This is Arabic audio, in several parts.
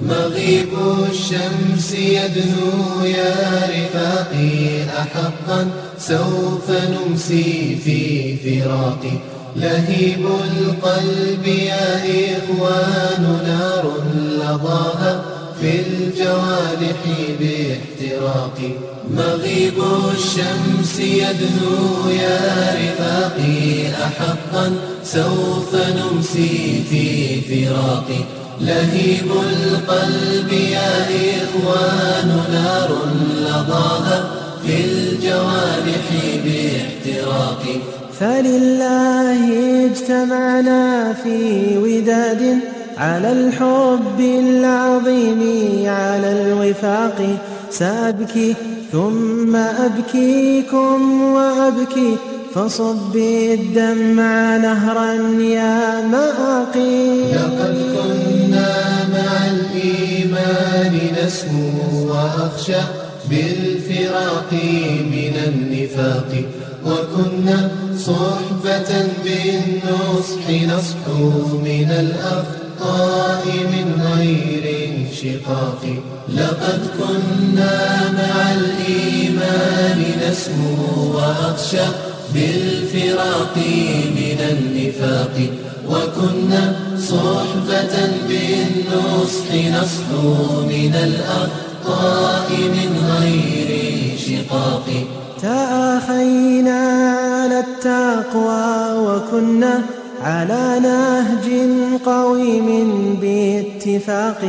مغيب الشمس يدنو يا رفاقي، أحقا سوف نمسي في فراقي. لهيب القلب يا إخوان نار لظاها في الجوانح باحتراقي. مغيب الشمس يدنو يا رفاقي، أحقا سوف نمسي في فراقي. لهيب القلب يا إخوان نار لظاها في الجوانح باحتراقي. فلله اجتمعنا في وداد، على الحب العظيم على الوفاق. سأبكي ثم أبكيكم وأبكي، فصبي الدمع نهرا يا مآقي. لقد كنا مع الإيمان نسمو وأخشى بالفراق من النفاق، وكنا صحبة بالنصح نصحو من الأخطاء من غير انشقاق. لقد كنا مع الإيمان نسمو وأخشى بالفراق من النفاق، وكنا صحبة بالنصح نصحو من الأخطاء من غير انشقاق. تآخينا على التقوى وكنا على نهج قويم باتفاق.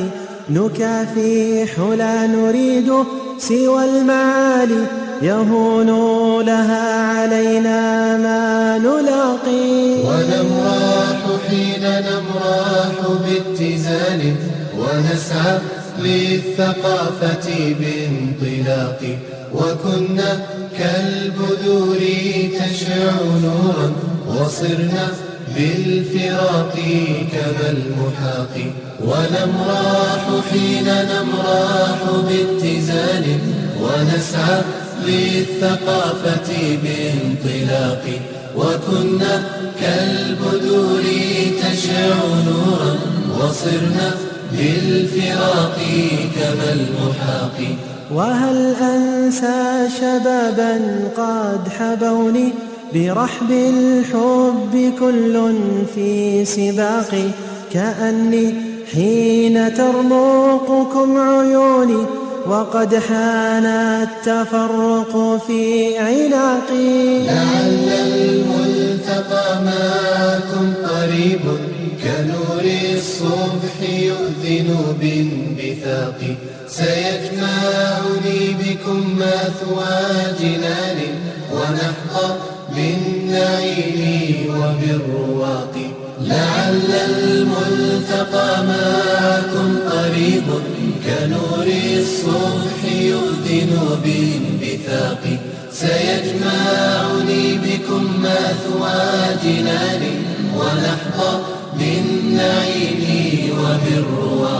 نكافح لا نريد سوى المعالي، يهون لها علينا ما نلاقي. ونمراح حين نمراح باتزان، ونسعى للثقافة بانطلاق. وكنا كالبذور تشع نورا، وصرنا بالفراق كما المحاق. ونمراح حين نمراح باتزان، ونسعى للثقافة بانطلاق. وكنا كالبذور تشع نورا، وصرنا بالفراق كما المحاق. وهل أنسى شبابا قد حبوني، برحب الحب كل في سباقي. كأني حين ترمقكم عيوني، وقد حان التفرق في عناقي. لعل الملتقى معكم قريب، كنور الصبح يؤذن بانبثاق. سيجمعني بكم مثوى جنان، ونحظى بالنعيم وبالرواق. لعل الملتقى معكم قريب، كنور الصبح يؤذن بانبثاق. سيجمعني بكم مثوى جنان، ونحظى بالنعيم وبالرواق.